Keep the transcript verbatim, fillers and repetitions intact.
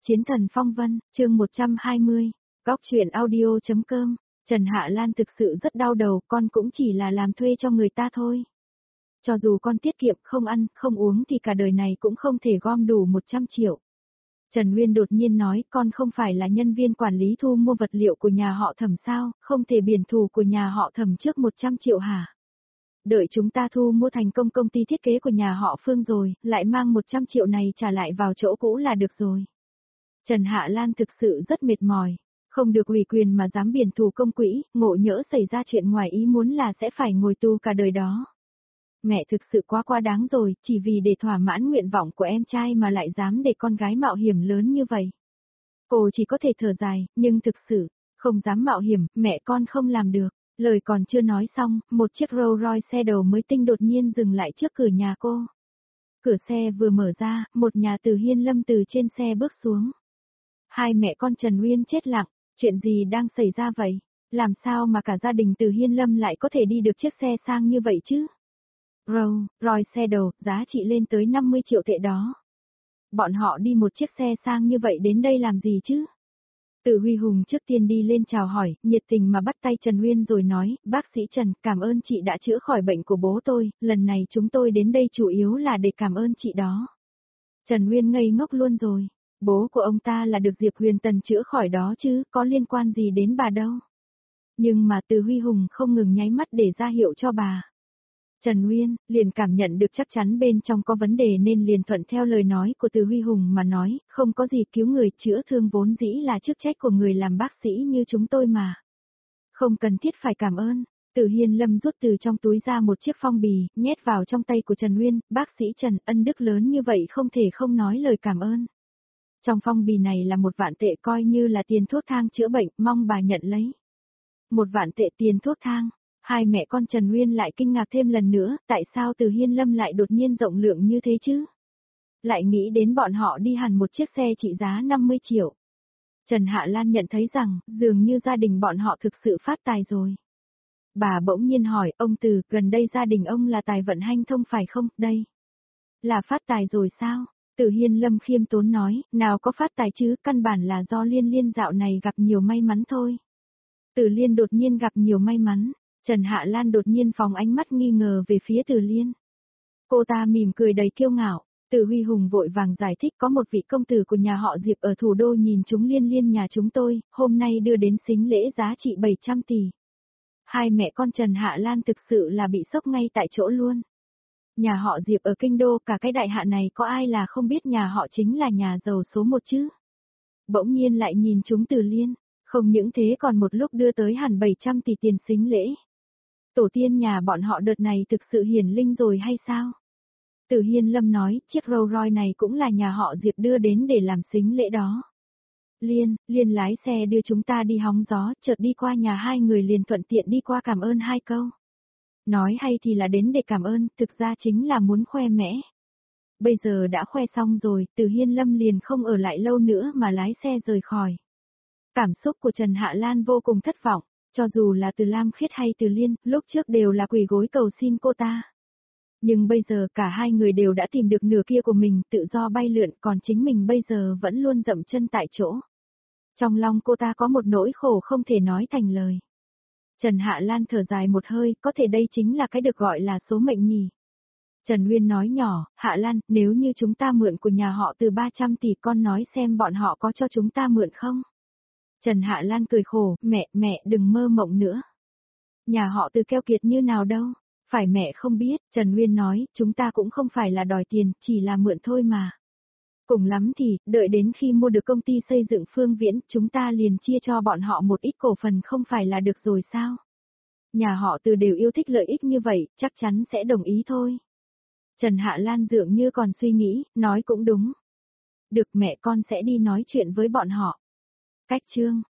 Chiến thần phong vân, chương một trăm hai mươi, góc truyện audio.com, Trần Hạ Lan thực sự rất đau đầu, con cũng chỉ là làm thuê cho người ta thôi. Cho dù con tiết kiệm không ăn, không uống thì cả đời này cũng không thể gom đủ một trăm triệu. Trần Nguyên đột nhiên nói, con không phải là nhân viên quản lý thu mua vật liệu của nhà họ Thẩm sao, không thể biển thù của nhà họ Thẩm trước một trăm triệu hả? Đợi chúng ta thu mua thành công công ty thiết kế của nhà họ Phương rồi, lại mang một trăm triệu này trả lại vào chỗ cũ là được rồi. Trần Hạ Lan thực sự rất mệt mỏi, không được ủy quyền mà dám biển thù công quỹ, ngộ nhỡ xảy ra chuyện ngoài ý muốn là sẽ phải ngồi tù cả đời đó. Mẹ thực sự quá quá đáng rồi, chỉ vì để thỏa mãn nguyện vọng của em trai mà lại dám để con gái mạo hiểm lớn như vậy. Cô chỉ có thể thở dài, nhưng thực sự, không dám mạo hiểm, mẹ con không làm được. Lời còn chưa nói xong, một chiếc Rolls Royce xe đầu mới tinh đột nhiên dừng lại trước cửa nhà cô. Cửa xe vừa mở ra, một nhà từ Hiên Lâm từ trên xe bước xuống. Hai mẹ con Trần Uyên chết lặng, chuyện gì đang xảy ra vậy? Làm sao mà cả gia đình từ Hiên Lâm lại có thể đi được chiếc xe sang như vậy chứ? Rolls Royce xe đầu, giá trị lên tới năm mươi triệu tệ đó. Bọn họ đi một chiếc xe sang như vậy đến đây làm gì chứ? Từ Huy Hùng trước tiên đi lên chào hỏi, nhiệt tình mà bắt tay Trần Uyên rồi nói, bác sĩ Trần, cảm ơn chị đã chữa khỏi bệnh của bố tôi, lần này chúng tôi đến đây chủ yếu là để cảm ơn chị đó. Trần Uyên ngây ngốc luôn rồi, bố của ông ta là được Diệp Huyền Tần chữa khỏi đó chứ, có liên quan gì đến bà đâu. Nhưng mà Từ Huy Hùng không ngừng nháy mắt để ra hiệu cho bà. Trần Uyên liền cảm nhận được chắc chắn bên trong có vấn đề nên liền thuận theo lời nói của Từ Huy Hùng mà nói, không có gì, cứu người chữa thương vốn dĩ là chức trách của người làm bác sĩ như chúng tôi mà. Không cần thiết phải cảm ơn. Từ Hiên Lâm rút từ trong túi ra một chiếc phong bì, nhét vào trong tay của Trần Uyên, bác sĩ Trần, ân đức lớn như vậy không thể không nói lời cảm ơn. Trong phong bì này là một vạn tệ coi như là tiền thuốc thang chữa bệnh, mong bà nhận lấy. Một vạn tệ tiền thuốc thang. Hai mẹ con Trần Uyên lại kinh ngạc thêm lần nữa, tại sao Từ Hiên Lâm lại đột nhiên rộng lượng như thế chứ? Lại nghĩ đến bọn họ đi hẳn một chiếc xe trị giá năm mươi triệu. Trần Hạ Lan nhận thấy rằng, dường như gia đình bọn họ thực sự phát tài rồi. Bà bỗng nhiên hỏi, ông Từ, gần đây gia đình ông là tài vận hanh thông phải không, đây? Là phát tài rồi sao? Từ Hiên Lâm khiêm tốn nói, nào có phát tài chứ, căn bản là do Liên Liên dạo này gặp nhiều may mắn thôi. Từ Liên đột nhiên gặp nhiều may mắn. Trần Hạ Lan đột nhiên phóng ánh mắt nghi ngờ về phía Từ Liên. Cô ta mỉm cười đầy kiêu ngạo, Từ Huy Hùng vội vàng giải thích có một vị công tử của nhà họ Diệp ở thủ đô nhìn chúng Liên Liên nhà chúng tôi, hôm nay đưa đến sính lễ giá trị bảy trăm tỷ. Hai mẹ con Trần Hạ Lan thực sự là bị sốc ngay tại chỗ luôn. Nhà họ Diệp ở kinh đô cả cái đại hạ này có ai là không biết nhà họ chính là nhà giàu số một chứ. Bỗng nhiên lại nhìn chúng Từ Liên, không những thế còn một lúc đưa tới hẳn bảy trăm tỷ tiền sính lễ. Tổ tiên nhà bọn họ đợt này thực sự hiển linh rồi hay sao? Từ Hiên Lâm nói, chiếc Rolls Royce này cũng là nhà họ Diệp đưa đến để làm sính lễ đó. Liên, Liên lái xe đưa chúng ta đi hóng gió, chợt đi qua nhà hai người liền thuận tiện đi qua cảm ơn hai câu. Nói hay thì là đến để cảm ơn, thực ra chính là muốn khoe mẽ. Bây giờ đã khoe xong rồi, Từ Hiên Lâm liền không ở lại lâu nữa mà lái xe rời khỏi. Cảm xúc của Trần Hạ Lan vô cùng thất vọng. Cho dù là Từ Lam Khiết hay Từ Liên, lúc trước đều là quỳ gối cầu xin cô ta. Nhưng bây giờ cả hai người đều đã tìm được nửa kia của mình, tự do bay lượn, còn chính mình bây giờ vẫn luôn dậm chân tại chỗ. Trong lòng cô ta có một nỗi khổ không thể nói thành lời. Trần Hạ Lan thở dài một hơi, có thể đây chính là cái được gọi là số mệnh nhỉ. Trần Uyên nói nhỏ, Hạ Lan, nếu như chúng ta mượn của nhà họ từ ba trăm tỷ, con nói xem bọn họ có cho chúng ta mượn không? Trần Hạ Lan cười khổ, mẹ, mẹ đừng mơ mộng nữa. Nhà họ Từ keo kiệt như nào đâu, phải mẹ không biết, Trần Uyên nói, chúng ta cũng không phải là đòi tiền, chỉ là mượn thôi mà. Cùng lắm thì, đợi đến khi mua được công ty xây dựng Phương Viễn, chúng ta liền chia cho bọn họ một ít cổ phần không phải là được rồi sao? Nhà họ Từ đều yêu thích lợi ích như vậy, chắc chắn sẽ đồng ý thôi. Trần Hạ Lan dường như còn suy nghĩ, nói cũng đúng. Được, mẹ con sẽ đi nói chuyện với bọn họ. Cách chương